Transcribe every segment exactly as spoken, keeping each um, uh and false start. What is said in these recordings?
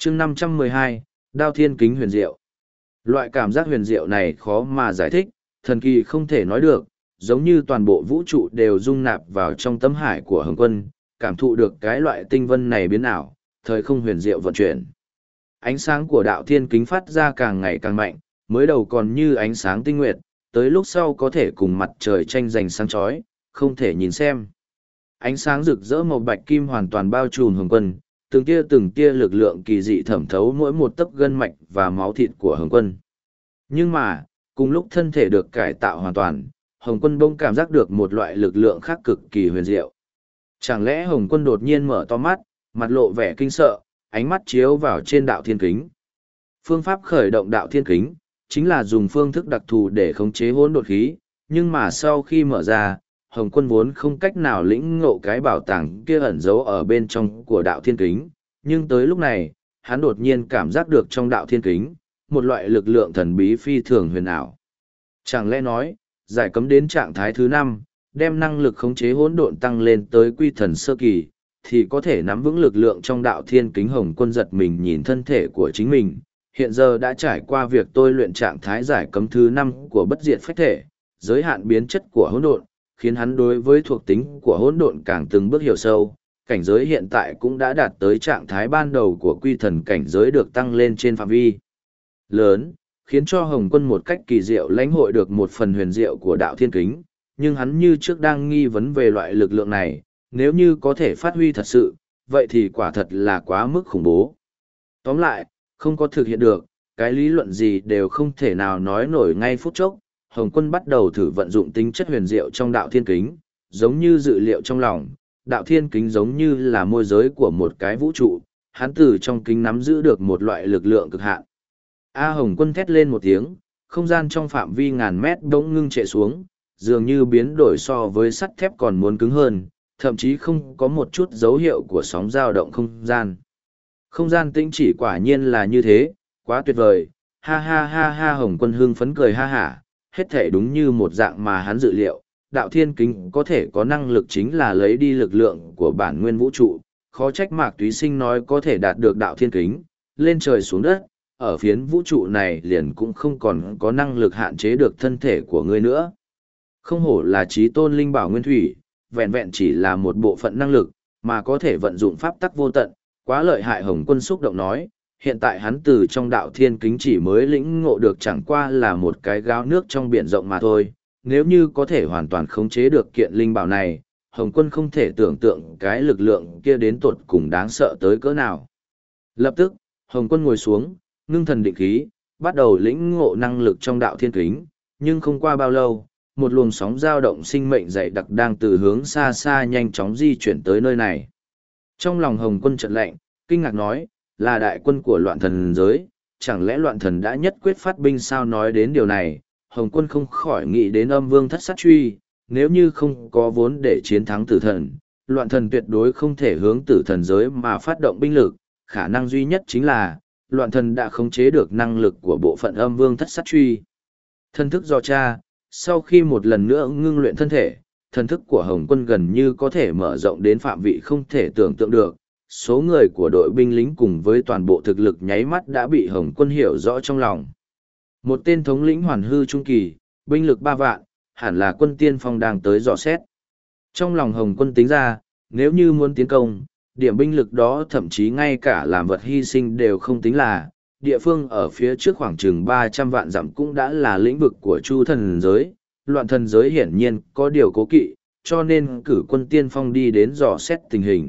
chương năm trăm mười hai, Đao Thiên Kính huyền diệu. Loại cảm giác huyền diệu này khó mà giải thích, thần kỳ không thể nói được, giống như toàn bộ vũ trụ đều dung nạp vào trong tấm hải của Hồng Quân, cảm thụ được cái loại tinh vân này biến ảo, thời không huyền diệu vận chuyển. Ánh sáng của đạo thiên kính phát ra càng ngày càng mạnh, mới đầu còn như ánh sáng tinh nguyệt, tới lúc sau có thể cùng mặt trời tranh giành sáng chói, không thể nhìn xem. Ánh sáng rực rỡ màu bạch kim hoàn toàn bao trùm Hồng Quân, từng tia từng tia lực lượng kỳ dị thẩm thấu mỗi một tấc gân mạch và máu thịt của Hồng Quân. Nhưng mà, cùng lúc thân thể được cải tạo hoàn toàn, Hồng Quân bỗng cảm giác được một loại lực lượng khác cực kỳ huyền diệu. Chẳng lẽ Hồng Quân đột nhiên mở to mắt, mặt lộ vẻ kinh sợ, ánh mắt chiếu vào trên đạo thiên kính. Phương pháp khởi động đạo thiên kính, chính là dùng phương thức đặc thù để khống chế hỗn độn khí, nhưng mà sau khi mở ra, Hồng Quân vốn không cách nào lĩnh ngộ cái bảo tàng kia ẩn giấu ở bên trong của đạo thiên kính, nhưng tới lúc này, hắn đột nhiên cảm giác được trong đạo thiên kính, một loại lực lượng thần bí phi thường huyền ảo. Chẳng lẽ nói, giải cấm đến trạng thái thứ năm, đem năng lực khống chế hỗn độn tăng lên tới quy thần sơ kỳ, thì có thể nắm vững lực lượng trong đạo thiên kính. Hồng Quân giật mình nhìn thân thể của chính mình, hiện giờ đã trải qua việc tôi luyện trạng thái giải cấm thứ năm của bất diệt phách thể, giới hạn biến chất của hỗn độn, khiến hắn đối với thuộc tính của hỗn độn càng từng bước hiểu sâu, cảnh giới hiện tại cũng đã đạt tới trạng thái ban đầu của quy thần cảnh giới được tăng lên trên phạm vi lớn, khiến cho Hồng Quân một cách kỳ diệu lãnh hội được một phần huyền diệu của đạo thiên kính, nhưng hắn như trước đang nghi vấn về loại lực lượng này, nếu như có thể phát huy thật sự, vậy thì quả thật là quá mức khủng bố. Tóm lại, không có thực hiện được, cái lý luận gì đều không thể nào nói nổi ngay phút chốc. Hồng Quân bắt đầu thử vận dụng tính chất huyền diệu trong đạo thiên kính, giống như dự liệu trong lòng, đạo thiên kính giống như là môi giới của một cái vũ trụ, hắn từ trong kính nắm giữ được một loại lực lượng cực hạn. A Hồng Quân thét lên một tiếng, không gian trong phạm vi ngàn mét bỗng ngưng trệ xuống, dường như biến đổi so với sắt thép còn muốn cứng hơn, thậm chí không có một chút dấu hiệu của sóng dao động không gian. Không gian tĩnh chỉ quả nhiên là như thế, quá tuyệt vời, ha ha ha ha. Hồng Quân hưng phấn cười ha hả, hết thể đúng như một dạng mà hắn dự liệu, đạo thiên kính có thể có năng lực chính là lấy đi lực lượng của bản nguyên vũ trụ, khó trách Mạc Túy Sinh nói có thể đạt được đạo thiên kính, lên trời xuống đất, ở phiến vũ trụ này liền cũng không còn có năng lực hạn chế được thân thể của ngươi nữa. Không hổ là chí tôn linh bảo nguyên thủy, vẹn vẹn chỉ là một bộ phận năng lực, mà có thể vận dụng pháp tắc vô tận, quá lợi hại. Hồng Quân xúc động nói, hiện tại hắn từ trong đạo thiên kính chỉ mới lĩnh ngộ được chẳng qua là một cái gáo nước trong biển rộng mà thôi, nếu như có thể hoàn toàn khống chế được kiện linh bảo này, Hồng Quân không thể tưởng tượng cái lực lượng kia đến tột cùng đáng sợ tới cỡ nào. Lập tức, Hồng Quân ngồi xuống, ngưng thần định khí, bắt đầu lĩnh ngộ năng lực trong đạo thiên kính, nhưng không qua bao lâu, một luồng sóng dao động sinh mệnh dày đặc đang từ hướng xa xa nhanh chóng di chuyển tới nơi này. Trong lòng Hồng Quân chợt lạnh, kinh ngạc nói, là đại quân của loạn thần giới, chẳng lẽ loạn thần đã nhất quyết phát binh sao? Nói đến điều này, Hồng Quân không khỏi nghĩ đến âm vương thất sát truy, nếu như không có vốn để chiến thắng tử thần, loạn thần tuyệt đối không thể hướng tử thần giới mà phát động binh lực, khả năng duy nhất chính là, loạn thần đã khống chế được năng lực của bộ phận âm vương thất sát truy. Thân thức do cha, sau khi một lần nữa ngưng luyện thân thể, thần thức của Hồng Quân gần như có thể mở rộng đến phạm vị không thể tưởng tượng được. Số người của đội binh lính cùng với toàn bộ thực lực nháy mắt đã bị Hồng Quân hiểu rõ trong lòng. Một tên thống lĩnh hoàn hư trung kỳ, binh lực ba vạn, hẳn là quân tiên phong đang tới dò xét. Trong lòng Hồng Quân tính ra, nếu như muốn tiến công, điểm binh lực đó thậm chí ngay cả làm vật hy sinh đều không tính là, địa phương ở phía trước khoảng chừng ba trăm vạn dặm cũng đã là lĩnh vực của Chu thần giới, loạn thần giới hiển nhiên có điều cố kỵ, cho nên cử quân tiên phong đi đến dò xét tình hình.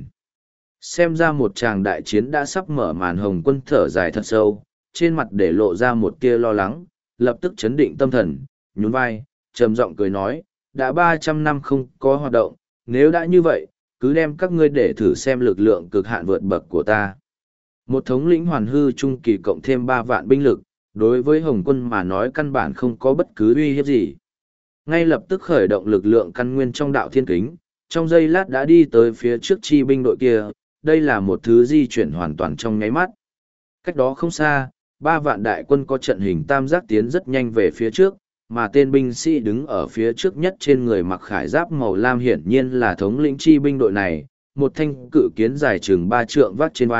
Xem ra một tràng đại chiến đã sắp mở màn. Hồng Quân thở dài thật sâu, trên mặt để lộ ra một tia lo lắng, lập tức chấn định tâm thần, nhún vai, trầm giọng cười nói, đã ba trăm năm không có hoạt động, nếu đã như vậy, cứ đem các ngươi để thử xem lực lượng cực hạn vượt bậc của ta. Một thống lĩnh hoàn hư trung kỳ cộng thêm ba vạn binh lực, đối với Hồng Quân mà nói căn bản không có bất cứ uy hiếp gì. Ngay lập tức khởi động lực lượng căn nguyên trong đạo thiên kính, trong giây lát đã đi tới phía trước chi binh đội kia, đây là một thứ di chuyển hoàn toàn trong nháy mắt. Cách đó không xa, ba vạn đại quân có trận hình tam giác tiến rất nhanh về phía trước, mà tên binh sĩ đứng ở phía trước nhất trên người mặc khải giáp màu lam hiển nhiên là thống lĩnh chi binh đội này, một thanh cự kiến dài chừng ba trượng vác trên vai,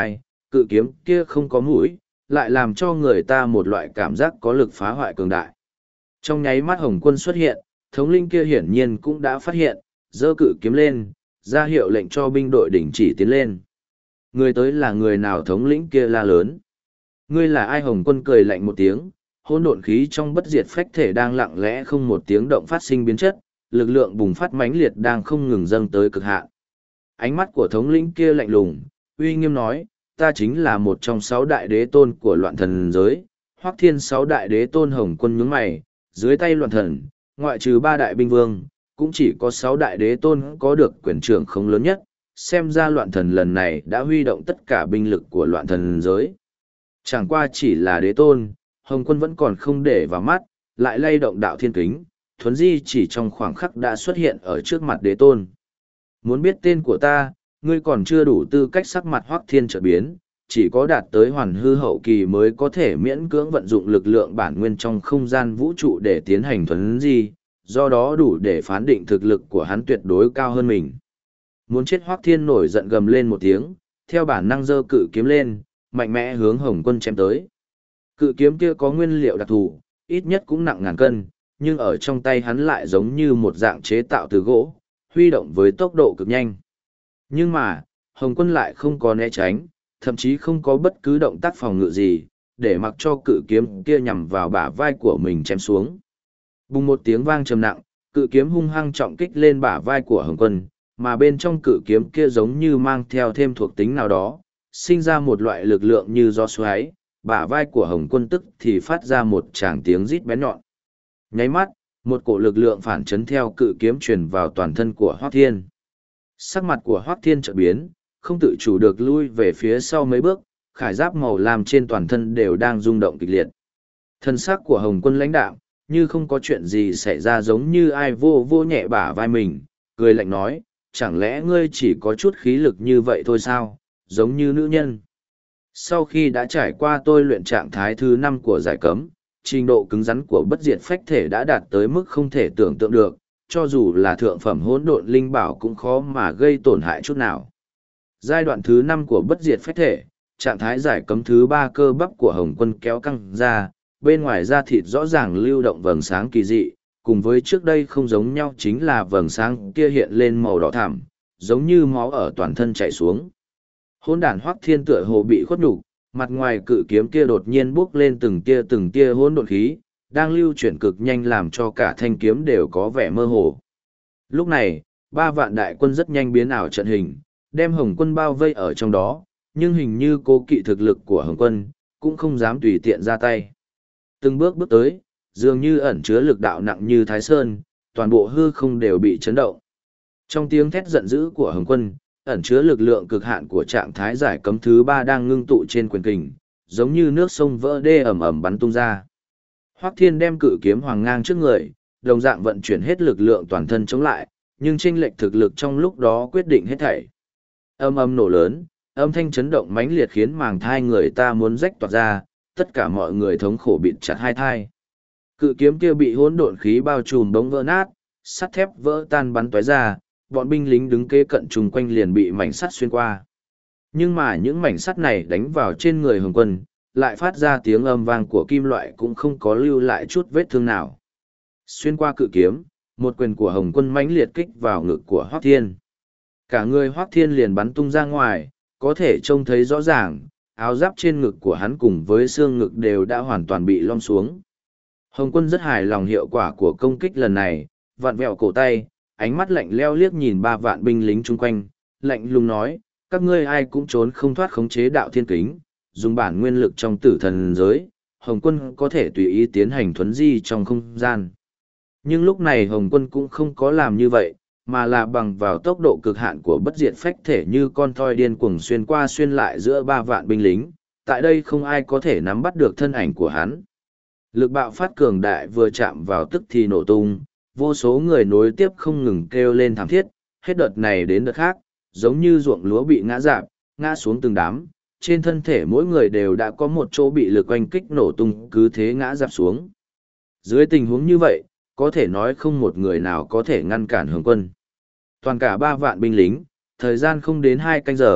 Cự kiếm kia không có mũi, lại làm cho người ta một loại cảm giác có lực phá hoại cường đại. Trong nháy mắt Hồng Quân xuất hiện, thống linh kia hiển nhiên cũng đã phát hiện, giơ cự kiếm lên, ra hiệu lệnh cho binh đội đình chỉ tiến lên. Người tới là người nào? Thống lĩnh kia la lớn. Ngươi là ai? Hồng Quân cười lạnh một tiếng, hỗn độn khí trong bất diệt phách thể đang lặng lẽ không một tiếng động phát sinh biến chất, lực lượng bùng phát mãnh liệt đang không ngừng dâng tới cực hạn. Ánh mắt của thống lĩnh kia lạnh lùng, uy nghiêm nói, ta chính là một trong sáu đại đế tôn của loạn thần giới, Hoắc Thiên. Sáu đại đế tôn. Hồng Quân nhướng mày, dưới tay loạn thần, ngoại trừ ba đại binh vương, cũng chỉ có sáu đại đế tôn có được quyền trưởng không lớn nhất, xem ra loạn thần lần này đã huy động tất cả binh lực của loạn thần giới. Chẳng qua chỉ là đế tôn, Hồng Quân vẫn còn không để vào mắt, lại lay động đạo thiên kính, thuấn di chỉ trong khoảng khắc đã xuất hiện ở trước mặt đế tôn. Muốn biết tên của ta, ngươi còn chưa đủ tư cách. Sắc mặt Hoắc Thiên chợt biến, chỉ có đạt tới hoàn hư hậu kỳ mới có thể miễn cưỡng vận dụng lực lượng bản nguyên trong không gian vũ trụ để tiến hành thuấn di, do đó đủ để phán định thực lực của hắn tuyệt đối cao hơn mình. Muốn chết? Hoắc Thiên nổi giận gầm lên một tiếng, theo bản năng giơ cự kiếm lên, mạnh mẽ hướng Hồng Quân chém tới. Cự kiếm kia có nguyên liệu đặc thù, ít nhất cũng nặng ngàn cân, nhưng ở trong tay hắn lại giống như một dạng chế tạo từ gỗ, huy động với tốc độ cực nhanh. Nhưng mà, Hồng Quân lại không có né tránh, thậm chí không có bất cứ động tác phòng ngự gì, để mặc cho cự kiếm kia nhằm vào bả vai của mình chém xuống. Bùng một tiếng vang trầm nặng, cự kiếm hung hăng trọng kích lên bả vai của Hồng Quân, mà bên trong cự kiếm kia giống như mang theo thêm thuộc tính nào đó, sinh ra một loại lực lượng như gió xoáy, bả vai của Hồng Quân tức thì phát ra một tràng tiếng rít bén nhọn. Nháy mắt, một cổ lực lượng phản chấn theo cự kiếm truyền vào toàn thân của Hoắc Thiên. Sắc mặt của Hoắc Thiên chợt biến, không tự chủ được lui về phía sau mấy bước, khải giáp màu lam trên toàn thân đều đang rung động kịch liệt. Thân xác của Hồng Quân lãnh đạm, như không có chuyện gì xảy ra, giống như ai vô vô nhẹ bả vai mình, cười lạnh nói, chẳng lẽ ngươi chỉ có chút khí lực như vậy thôi sao, giống như nữ nhân. Sau khi đã trải qua tôi luyện trạng thái thứ năm của giải cấm, trình độ cứng rắn của bất diệt phách thể đã đạt tới mức không thể tưởng tượng được, cho dù là thượng phẩm hỗn độn linh bảo cũng khó mà gây tổn hại chút nào. Giai đoạn thứ năm của bất diệt phách thể, trạng thái giải cấm thứ ba, cơ bắp của Hồng Quân kéo căng ra, bên ngoài da thịt rõ ràng lưu động vầng sáng kỳ dị, cùng với trước đây không giống nhau chính là vầng sáng kia hiện lên màu đỏ thẳm, giống như máu ở toàn thân chảy xuống. Hỗn đản Hoắc Thiên tựa hồ bị khuất nhục, mặt ngoài cự kiếm kia đột nhiên bốc lên từng tia từng tia hỗn độn khí, đang lưu chuyển cực nhanh làm cho cả thanh kiếm đều có vẻ mơ hồ. Lúc này, ba vạn đại quân rất nhanh biến ảo trận hình, đem Hồng Quân bao vây ở trong đó, nhưng hình như cố kỵ thực lực của Hồng Quân, cũng không dám tùy tiện ra tay. Từng bước bước tới, dường như ẩn chứa lực đạo nặng như Thái Sơn, toàn bộ hư không đều bị chấn động. Trong tiếng thét giận dữ của Hồng Quân, ẩn chứa lực lượng cực hạn của trạng thái giải cấm thứ ba đang ngưng tụ trên quyền kình, giống như nước sông vỡ đê ầm ầm bắn tung ra. Hoắc Thiên đem cự kiếm hoàng ngang trước người, đồng dạng vận chuyển hết lực lượng toàn thân chống lại, nhưng chênh lệch thực lực trong lúc đó quyết định hết thảy. Âm âm nổ lớn, âm thanh chấn động mãnh liệt khiến màng thai người ta muốn rách toạc ra, tất cả mọi người thống khổ bịt chặt hai thai. Cự kiếm kia bị hỗn độn khí bao trùm đống vỡ nát, sắt thép vỡ tan bắn tóe ra, bọn binh lính đứng kế cận chung quanh liền bị mảnh sắt xuyên qua. Nhưng mà những mảnh sắt này đánh vào trên người Hồng Quân, lại phát ra tiếng âm vang của kim loại cũng không có lưu lại chút vết thương nào. Xuyên qua cự kiếm, một quyền của Hồng Quân mãnh liệt kích vào ngực của Hoắc Thiên. Cả người Hoắc Thiên liền bắn tung ra ngoài, có thể trông thấy rõ ràng, áo giáp trên ngực của hắn cùng với xương ngực đều đã hoàn toàn bị lom xuống. Hồng Quân rất hài lòng hiệu quả của công kích lần này, vặn vẹo cổ tay, ánh mắt lạnh leo liếc nhìn ba vạn binh lính chung quanh, lạnh lùng nói, các ngươi ai cũng trốn không thoát khống chế đạo thiên kính, dùng bản nguyên lực trong tử thần giới, Hồng Quân có thể tùy ý tiến hành thuấn di trong không gian. Nhưng lúc này Hồng Quân cũng không có làm như vậy, mà là bằng vào tốc độ cực hạn của bất diệt phách thể như con thoi điên cuồng xuyên qua xuyên lại giữa ba vạn binh lính, tại đây không ai có thể nắm bắt được thân ảnh của hắn. Lực bạo phát cường đại vừa chạm vào tức thì nổ tung, vô số người nối tiếp không ngừng kêu lên thảm thiết, hết đợt này đến đợt khác, giống như ruộng lúa bị ngã rạp, ngã xuống từng đám, trên thân thể mỗi người đều đã có một chỗ bị lực oanh kích nổ tung cứ thế ngã rạp xuống. Dưới tình huống như vậy, có thể nói không một người nào có thể ngăn cản Hồng Quân. Toàn cả ba vạn binh lính, thời gian không đến hai canh giờ,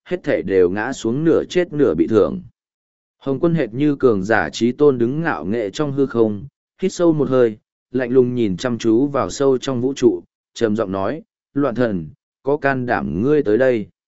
hết thể đều ngã xuống nửa chết nửa bị thương. Hồng Quân hệt như cường giả trí tôn đứng ngạo nghệ trong hư không, hít sâu một hơi, lạnh lùng nhìn chăm chú vào sâu trong vũ trụ, trầm giọng nói, loạn thần, có can đảm ngươi tới đây.